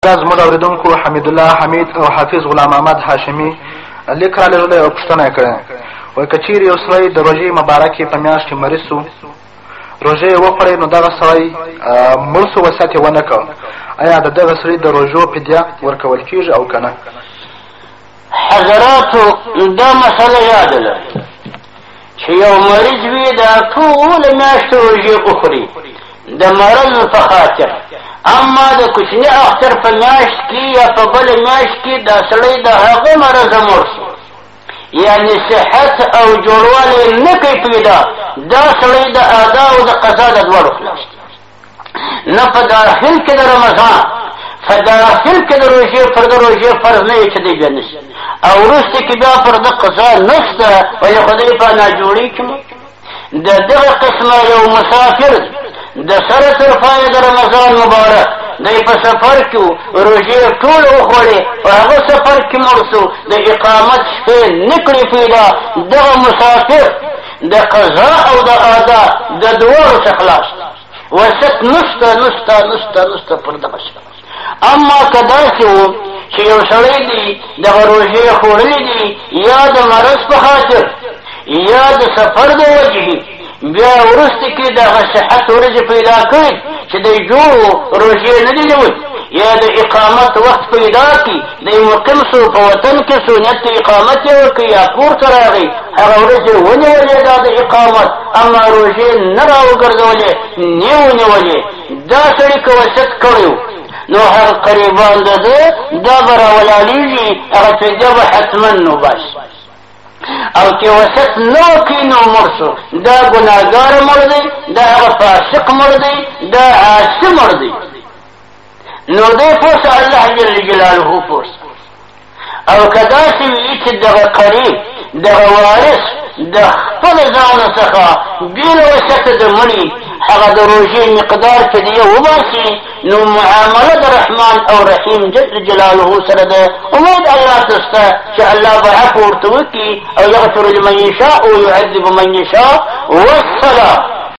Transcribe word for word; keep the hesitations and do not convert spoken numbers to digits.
زموږ اوریدونکو حمید الله حمید او حافظ غلام احمد هاشمي لیک را لرلې او پوښتنه یې کړې وایي که چیرې یو سړی د روژې مبارکې په میاشت کې مریض شو، روژې یې وخوړې، نو دغه سړی مړ شو، وصیت یې ونه کړ، آیا د دغه سړي د روژو فدیه ورکول کېږي او که نه؟ حضراتو دا مسله یاد لرئ چې یو مریض وي دا ټوله میاشت روژې وخوري د مرض په خاطر، اما د کوچني اختر په میاشت کې یا په بله میاشت کې دا سړی د هغه مرضه مړ شو، یعنې صحت او جوړوالی نه کوي پیدا، دا سړی د ادا او د قضا د دواړو خلاص نه په داخل کې د رمضان په داخل کې د روژې پر د روژې فرض نه وي چې دی بیا نشي، او وروسته کې بیا پر د قضا نشته، وایي خدای په ناجوړي کې د دغه قسمه یو مسافر د سره طرفای د رمضان مبارک دی په سفر کې روژې ټول وخوړې، په هغه سفر کې مړ شو، د اقامت شپې نه کړې پیدا، دغه مسافر د قضا او د ادا د دواړو څخه خلاص، وسط نشته نشته نشته نشته پر دغه شی. اما که داسې و چې یو سړی دی دغه روژې خوړلې دي یا د مرض په خاطر یا د سفر د وجهې، بیا وروسته کې دغه صحت ورځې پیدا کړي چې دی جوړو روژې نه دي نیولي، یا د اقامت وخت پیدا کړي، دی مقیم شو په وطن کې شو، نیت د اقامت یې وکړي یا کور ته راغی، هغه ورځې ونیولې دا د اقامت، اما روژې نه راوګرځولې نه ونیولې، دا سړي که وصیت کړی نو هغه قریبان د ده دا به راولاړېږي، هغه فدیه به حتما نو بس، او چې وسط نه وکړي نو مړ شو، دا ګناهګار مړ دی، دا هغه فاسق مړ دی، دا عاصي مړ دی، نو دی پوه شه الله جل جلاله پوه شه. او که داسې وي چې دغه قریب دغه وارث د خپل ځانه څخه بې له وسطه د مړي هغه د روژې مقدار فدیه وباسي، نو معامله د رحمان او رحیم جل جلاله سره ده، امید الله ته شته چې الله به عفو ورته وکړي او یغفر لمن یشاء ویعذب من یشاء. والسلام.